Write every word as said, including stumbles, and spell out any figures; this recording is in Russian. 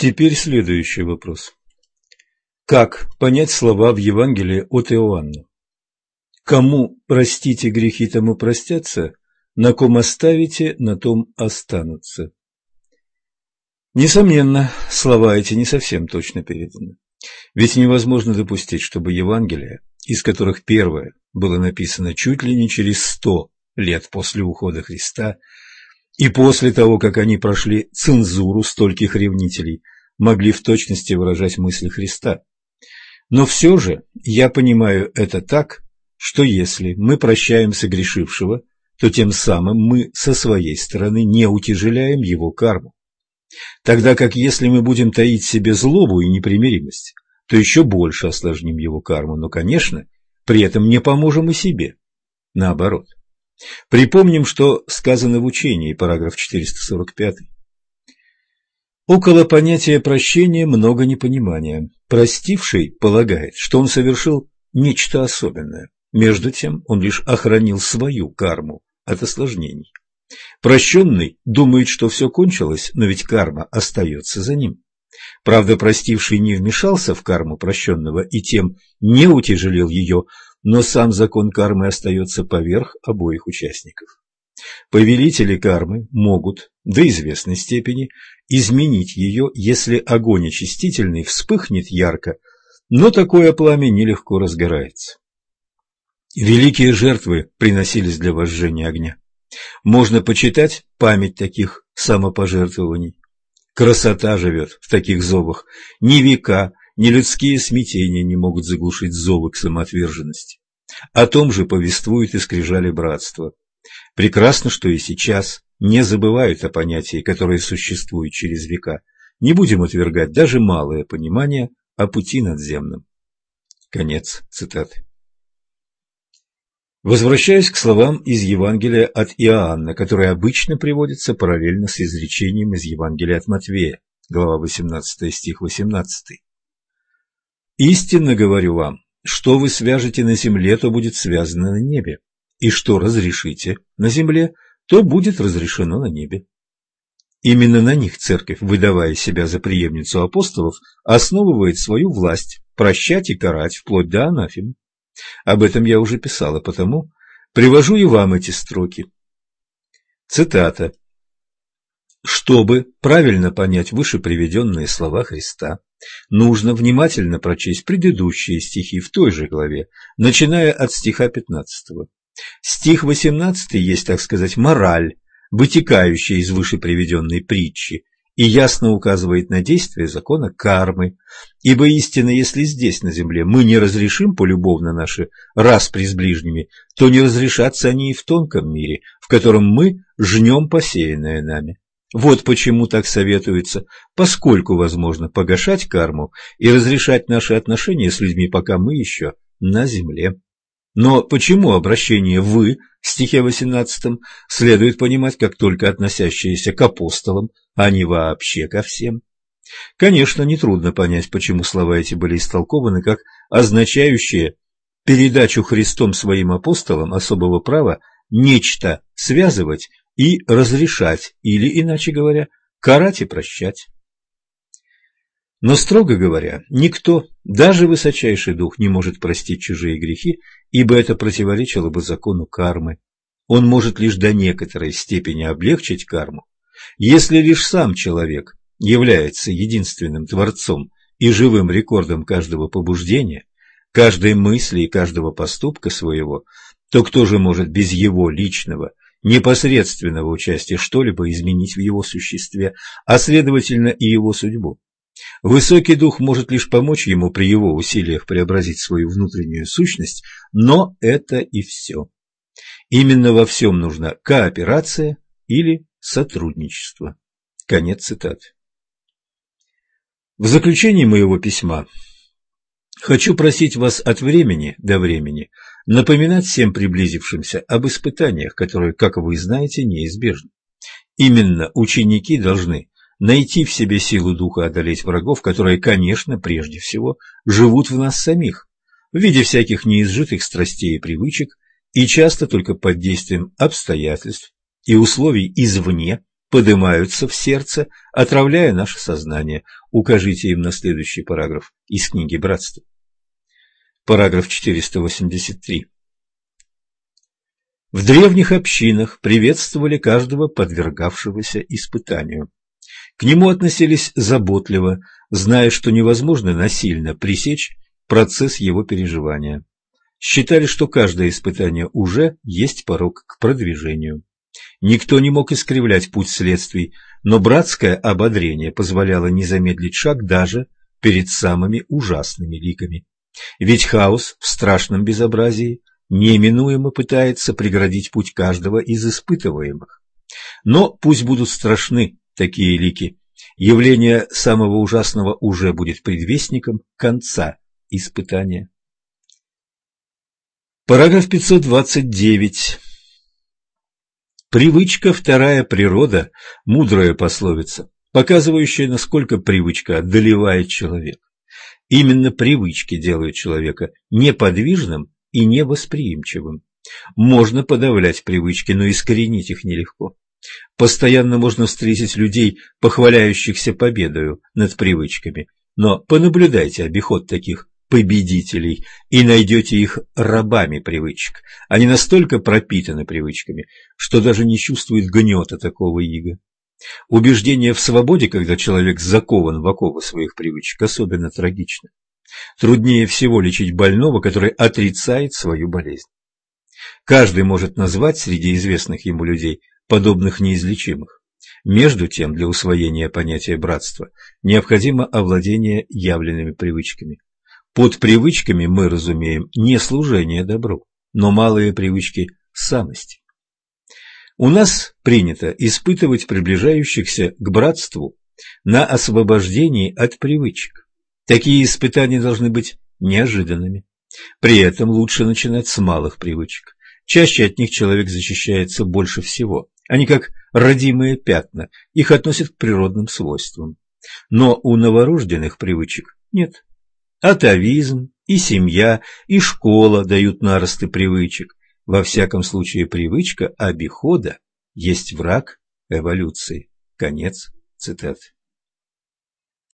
Теперь следующий вопрос. Как понять слова в Евангелии от Иоанна? Кому простите грехи, тому простятся, на ком оставите, на том останутся. Несомненно, слова эти не совсем точно переданы. Ведь невозможно допустить, чтобы Евангелия, из которых первое было написано чуть ли не через сто лет после ухода Христа, и после того, как они прошли цензуру стольких ревнителей, могли в точности выражать мысли Христа. Но все же я понимаю это так, что если мы прощаем согрешившего, то тем самым мы со своей стороны не утяжеляем его карму. Тогда как если мы будем таить в себе злобу и непримиримость, то еще больше осложним его карму, но, конечно, при этом не поможем и себе. Наоборот. Припомним, что сказано в учении, параграф четыреста сорок пять. Около понятия прощения много непонимания. Простивший полагает, что он совершил нечто особенное. Между тем он лишь охранил свою карму от осложнений. Прощенный думает, что все кончилось, но ведь карма остается за ним. Правда, простивший не вмешался в карму прощенного и тем не утяжелил ее, но сам закон кармы остается поверх обоих участников. Повелители кармы могут до известной степени изменить ее, если огонь очистительный вспыхнет ярко, но такое пламя нелегко разгорается. Великие жертвы приносились для возжжения огня. Можно почитать память таких самопожертвований. Красота живет в таких зовах. Ни века, ни людские смятения не могут заглушить зовы к самоотверженности. О том же повествуют и скрижали братства. Прекрасно, что и сейчас не забывают о понятии, которое существует через века. Не будем отвергать даже малое понимание о пути надземном. Конец цитаты. Возвращаясь к словам из Евангелия от Иоанна, которые обычно приводятся параллельно с изречением из Евангелия от Матвея, глава восемнадцатая, стих восемнадцатый. «Истинно говорю вам, что вы свяжете на земле, то будет связано на небе, и что разрешите на земле, то будет разрешено на небе». Именно на них церковь, выдавая себя за преемницу апостолов, основывает свою власть прощать и карать вплоть до анафемы. Об этом я уже писал, а потому привожу и вам эти строки. Цитата. «Чтобы правильно понять выше приведенные слова Христа, нужно внимательно прочесть предыдущие стихи в той же главе, начиная от стиха пятнадцатого. Стих восемнадцатый есть, так сказать, мораль, вытекающая из выше приведенной притчи, и ясно указывает на действие закона кармы. Ибо истинно, если здесь, на земле, мы не разрешим полюбовно наши распри с ближними, то не разрешатся они и в тонком мире, в котором мы жнем посеянное нами. Вот почему так советуется, поскольку возможно погашать карму и разрешать наши отношения с людьми, пока мы еще на земле. Но почему обращение «вы» в стихе восемнадцатом следует понимать как только относящееся к апостолам, а не вообще ко всем? Конечно, нетрудно понять, почему слова эти были истолкованы как означающие передачу Христом своим апостолам особого права нечто связывать и разрешать, или, иначе говоря, карать и прощать. Но, строго говоря, никто, даже высочайший дух, не может простить чужие грехи, ибо это противоречило бы закону кармы. Он может лишь до некоторой степени облегчить карму, если лишь сам человек является единственным творцом и живым рекордом каждого побуждения, каждой мысли и каждого поступка своего, то кто же может без его личного, непосредственного участия что-либо изменить в его существе, а следовательно и его судьбу? Высокий дух может лишь помочь ему при его усилиях преобразить свою внутреннюю сущность, но это и все. Именно во всем нужна кооперация или сотрудничество. Конец цитаты. В заключении моего письма хочу просить вас от времени до времени напоминать всем приблизившимся об испытаниях, которые, как вы знаете, неизбежны. Именно ученики должны найти в себе силу духа одолеть врагов, которые, конечно, прежде всего живут в нас самих, в виде всяких неизжитых страстей и привычек, и часто только под действием обстоятельств и условий извне поднимаются в сердце, отравляя наше сознание. Укажите им на следующий параграф из книги «Братство». Параграф четыреста восемьдесят три. В древних общинах приветствовали каждого подвергавшегося испытанию. К нему относились заботливо, зная, что невозможно насильно пресечь процесс его переживания. Считали, что каждое испытание уже есть порог к продвижению. Никто не мог искривлять путь следствий, но братское ободрение позволяло не замедлить шаг даже перед самыми ужасными ликами. Ведь хаос в страшном безобразии неминуемо пытается преградить путь каждого из испытываемых. Но пусть будут страшны такие лики, явление самого ужасного уже будет предвестником конца испытания. Параграф пятьсот двадцать девять. Привычка – вторая природа, мудрая пословица, показывающая, насколько привычка одолевает человека. Именно привычки делают человека неподвижным и невосприимчивым. Можно подавлять привычки, но искоренить их нелегко. Постоянно можно встретить людей, похваляющихся победою над привычками, но понаблюдайте обиход таких победителей и найдете их рабами привычек. Они настолько пропитаны привычками, что даже не чувствуют гнета такого ига. Убеждение в свободе, когда человек закован в оковы своих привычек, особенно трагично. Труднее всего лечить больного, который отрицает свою болезнь. Каждый может назвать среди известных ему людей подобных неизлечимых. Между тем, для усвоения понятия братства необходимо овладение явленными привычками. Под привычками мы разумеем не служение добру, но малые привычки самости. У нас принято испытывать приближающихся к братству на освобождении от привычек. Такие испытания должны быть неожиданными. При этом лучше начинать с малых привычек. Чаще от них человек защищается больше всего. Они как родимые пятна, их относят к природным свойствам. Но у новорожденных привычек нет. Атавизм, и семья, и школа дают наросты привычек. Во всяком случае, привычка обихода есть враг эволюции. Конец цитаты.